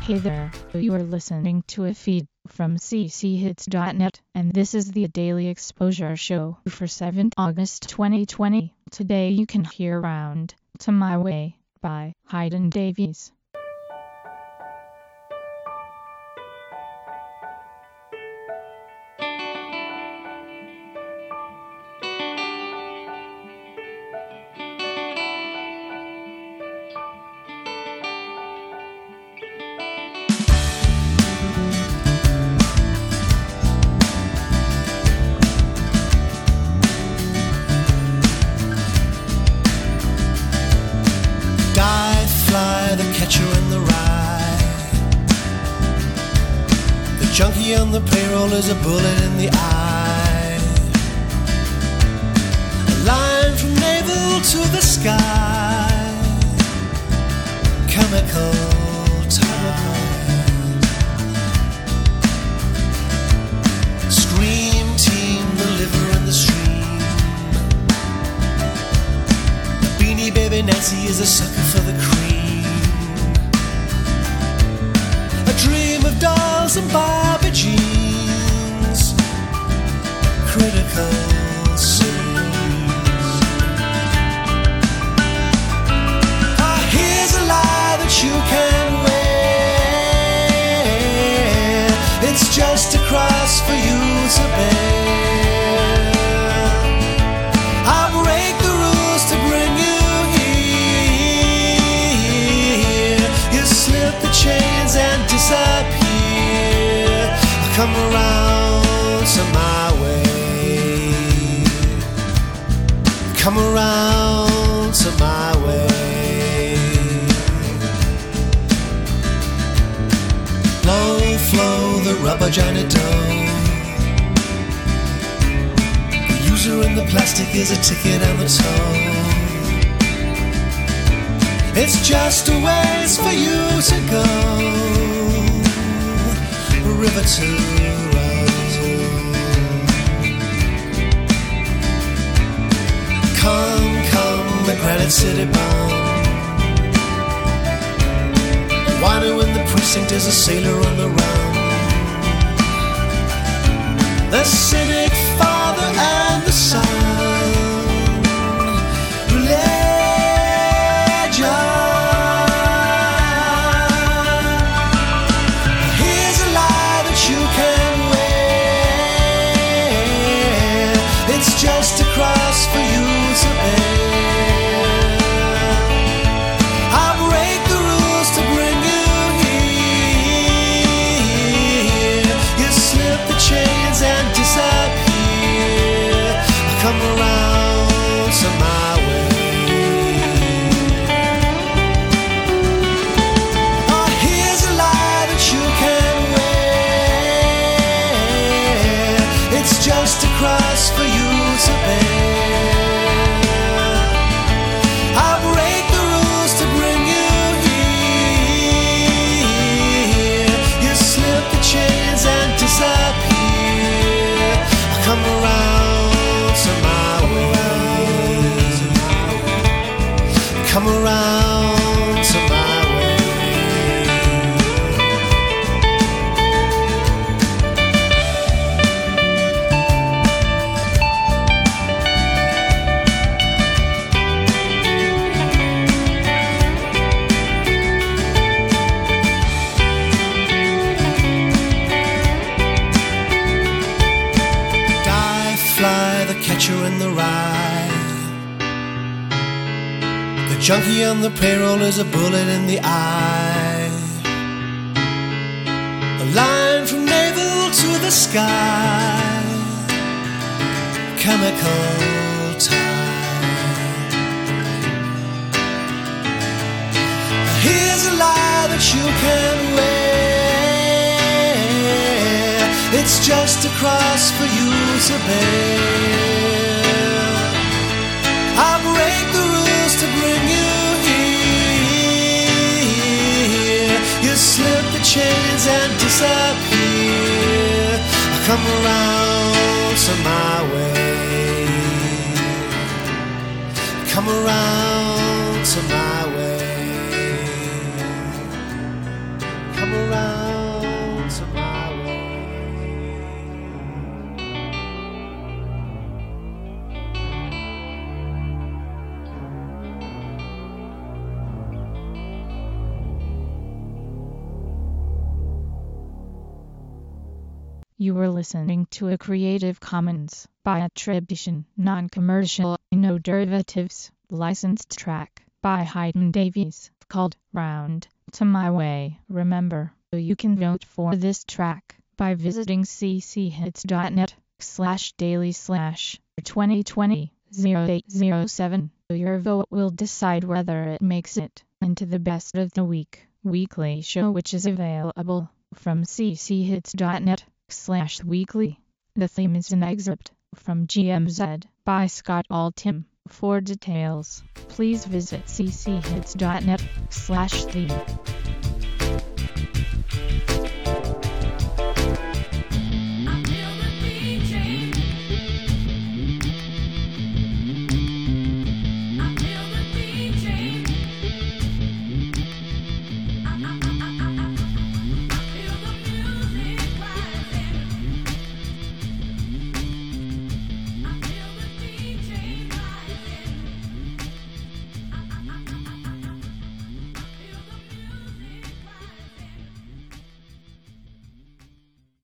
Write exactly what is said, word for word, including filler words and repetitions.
Hey there, you are listening to a feed from c c hits dot net, and this is the Daily Exposure Show for seventh of August twenty twenty. Today you can hear Round to My Way by Hayden Davies. Junkie on the payroll is a bullet in the eye. A line from navel to the sky. Chemical tide. Scream team, the liver in the stream. Beanie Baby Nancy is a sucker for the cream. A dream of dolls and Barbie jeans. Critical scenes. Ah, here's a lie that you can wear. It's just a cross for you to bear. I'll break the rules to bring you here. You slip the chains and disappear. Come around to my way. Come around to my way. Low flow, the rubber Johnny Doe. The user in the plastic is a ticket on the toe. It's just a ways for you to go. River to road. Come, come, the Granite City bound. Wino in the precinct is a sailor on the run. The cynic father and the son. It's just a cross for you to bear. I'll break the rules to bring you here. You slip the chains and disappear. Come around to my way. Oh, here's a lie that you can wear. It's just a cross for you to bear. I'll break the rules to bring you here. You slip the chains and disappear. Come around to my way. Come around to my way. Catcher in the rye. The junkie on the payroll is a bullet in the eye. A line from navel to the sky. Chemical tide. Here's a lie that you can wear. It's just a cross for you to bear. I'll break the rules to bring you here. You slip the chains and disappear. Come around to my way. Come around to my way. Come around. You were listening to a Creative Commons by attribution, non-commercial, no derivatives, licensed track by Hayden Davies called Round to My Way. Remember, you can vote for this track by visiting cchits.net slash daily slash 2020 0807. Your vote will decide whether it makes it into the best of the week weekly show, which is available from cchits.net slash weekly. The theme is an excerpt from G M Z by Scott Altham. For details, please visit cchits.net slash theme.